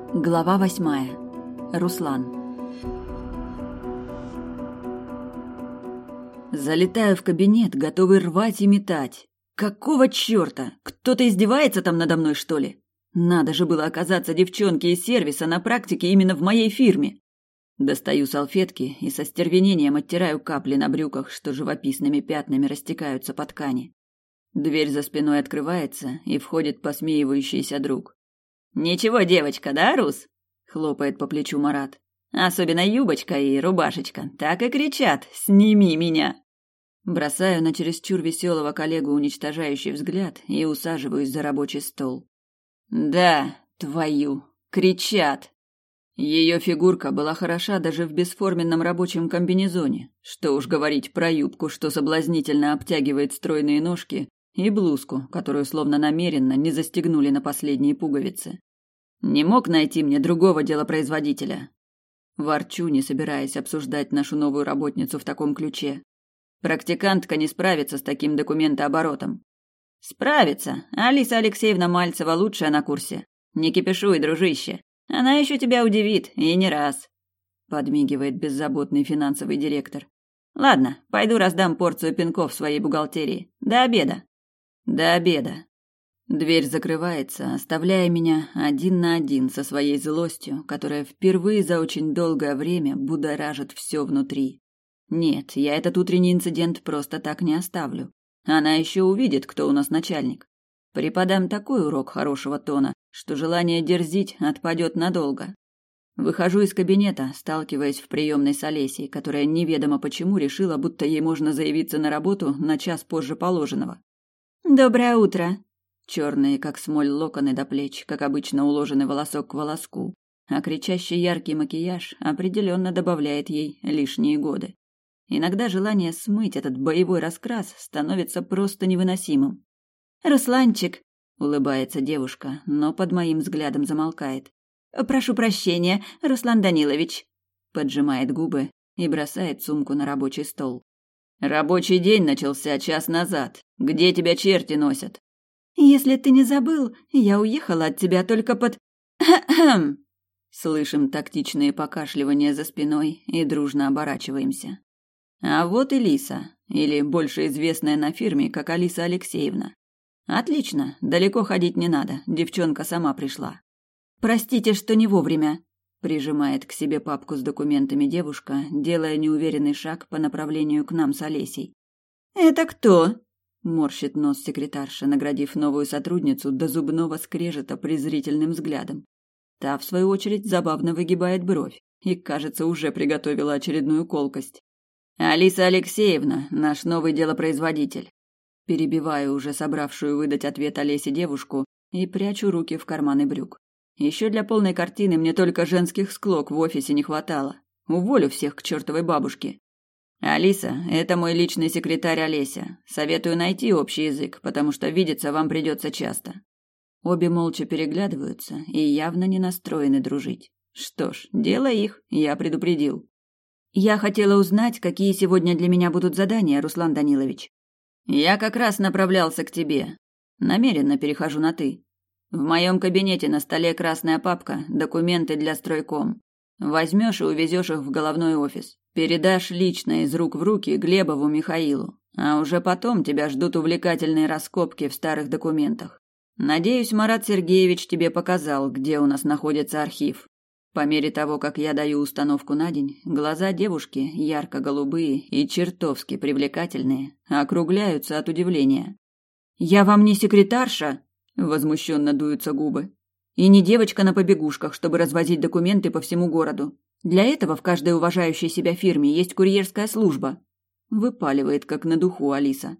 Глава 8. Руслан. Залетаю в кабинет, готовый рвать и метать. Какого чёрта? Кто-то издевается там надо мной, что ли? Надо же было оказаться девчонке из сервиса на практике именно в моей фирме. Достаю салфетки и со стервенением оттираю капли на брюках, что живописными пятнами растекаются по ткани. Дверь за спиной открывается, и входит посмеивающийся друг. «Ничего, девочка, да, Рус?» — хлопает по плечу Марат. «Особенно юбочка и рубашечка так и кричат: сними меня!» Бросаю на чересчур веселого коллегу уничтожающий взгляд и усаживаюсь за рабочий стол. «Да, твою, кричат!» Ее фигурка была хороша даже в бесформенном рабочем комбинезоне. Что уж говорить про юбку, что соблазнительно обтягивает стройные ножки, и блузку, которую словно намеренно не застегнули на последние пуговицы. Не мог найти мне другого делопроизводителя. Ворчу, не собираясь обсуждать нашу новую работницу в таком ключе. Практикантка не справится с таким документооборотом. Справится. Алиса Алексеевна Мальцева лучшая на курсе. Не кипишуй, дружище. Она еще тебя удивит, и не раз. Подмигивает беззаботный финансовый директор. Ладно, пойду раздам порцию пинков в своей бухгалтерии. До обеда. До обеда. Дверь закрывается, оставляя меня один на один со своей злостью, которая впервые за очень долгое время будоражит все внутри. Нет, я этот утренний инцидент просто так не оставлю. Она еще увидит, кто у нас начальник. Преподам такой урок хорошего тона, что желание дерзить отпадет надолго. Выхожу из кабинета, сталкиваясь в приемной с Олесей, которая неведомо почему решила, будто ей можно заявиться на работу на час позже положенного. «Доброе утро!» Черные, как смоль, локоны до плеч, как обычно уложены волосок к волоску, а кричащий яркий макияж определенно добавляет ей лишние годы. Иногда желание смыть этот боевой раскрас становится просто невыносимым. «Русланчик!» — улыбается девушка, но под моим взглядом замолкает. «Прошу прощения, Руслан Данилович!» — поджимает губы и бросает сумку на рабочий стол. «Рабочий день начался час назад. Где тебя черти носят?» «Если ты не забыл, я уехала от тебя только под...» Слышим тактичные покашливания за спиной и дружно оборачиваемся. А вот и Лиса, или больше известная на фирме как Алиса Алексеевна. Отлично, далеко ходить не надо, девчонка сама пришла. «Простите, что не вовремя», — прижимает к себе папку с документами девушка, делая неуверенный шаг по направлению к нам с Олесей. «Это кто?» — морщит нос секретарша, наградив новую сотрудницу до зубного скрежета презрительным взглядом. Та, в свою очередь, забавно выгибает бровь и, кажется, уже приготовила очередную колкость. «Алиса Алексеевна, наш новый делопроизводитель». Перебиваю уже собравшую выдать ответ Олесе девушку и прячу руки в карманы брюк. Еще для полной картины мне только женских склок в офисе не хватало. Уволю всех к чертовой бабушке. «Алиса, это мой личный секретарь Олеся. Советую найти общий язык, потому что видеться вам придется часто». Обе молча переглядываются и явно не настроены дружить. Что ж, дело их, я предупредил. «Я хотела узнать, какие сегодня для меня будут задания, Руслан Данилович». «Я как раз направлялся к тебе. Намеренно перехожу на «ты». В моем кабинете на столе красная папка, документы для стройком. Возьмешь и увезешь их в головной офис. Передашь лично из рук в руки Глебову Михаилу. А уже потом тебя ждут увлекательные раскопки в старых документах. Надеюсь, Марат Сергеевич тебе показал, где у нас находится архив». По мере того, как я даю установку на день, глаза девушки, ярко-голубые и чертовски привлекательные, округляются от удивления. «Я вам не секретарша?» – возмущенно дуются губы. «И не девочка на побегушках, чтобы развозить документы по всему городу. Для этого в каждой уважающей себя фирме есть курьерская служба», – выпаливает как на духу Алиса.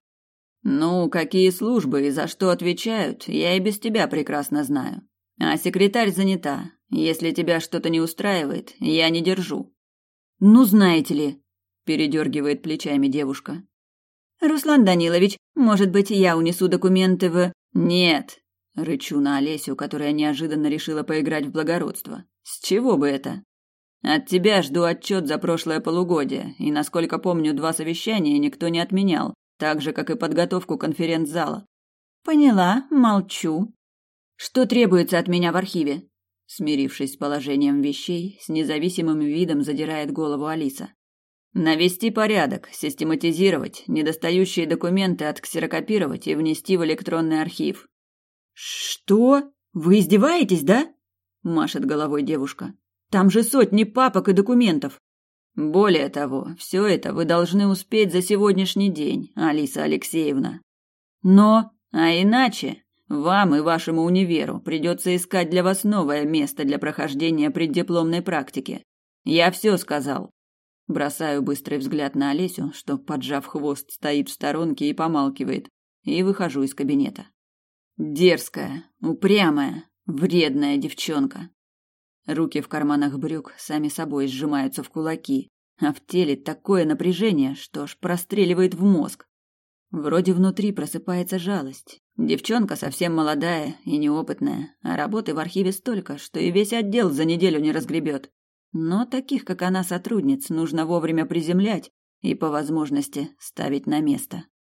«Ну, какие службы и за что отвечают, я и без тебя прекрасно знаю. А секретарь занята. Если тебя что-то не устраивает, я не держу». «Ну, знаете ли», – передергивает плечами девушка. «Руслан Данилович, может быть, я унесу документы в...» «Нет», – рычу на Олесю, которая неожиданно решила поиграть в благородство. «С чего бы это? От тебя жду отчет за прошлое полугодие, и, насколько помню, 2 совещания никто не отменял, так же, как и подготовку конференц-зала». «Поняла, молчу». «Что требуется от меня в архиве?» Смирившись с положением вещей, с независимым видом задирает голову Алиса. Навести порядок, систематизировать, недостающие документы отксерокопировать и внести в электронный архив. Что? Вы издеваетесь, да? Машет головой девушка. Там же сотни папок и документов. Более того, все это вы должны успеть за сегодняшний день, Алиса Алексеевна. Но, а иначе, вам и вашему универу придется искать для вас новое место для прохождения преддипломной практики. Я все сказал. Бросаю быстрый взгляд на Олесю, что, поджав хвост, стоит в сторонке и помалкивает, и выхожу из кабинета. Дерзкая, упрямая, вредная девчонка. Руки в карманах брюк сами собой сжимаются в кулаки, а в теле такое напряжение, что аж простреливает в мозг. Вроде внутри просыпается жалость. Девчонка совсем молодая и неопытная, а работы в архиве столько, что и весь отдел за неделю не разгребет. Но таких, как она, сотрудниц, нужно вовремя приземлять и, по возможности, ставить на место.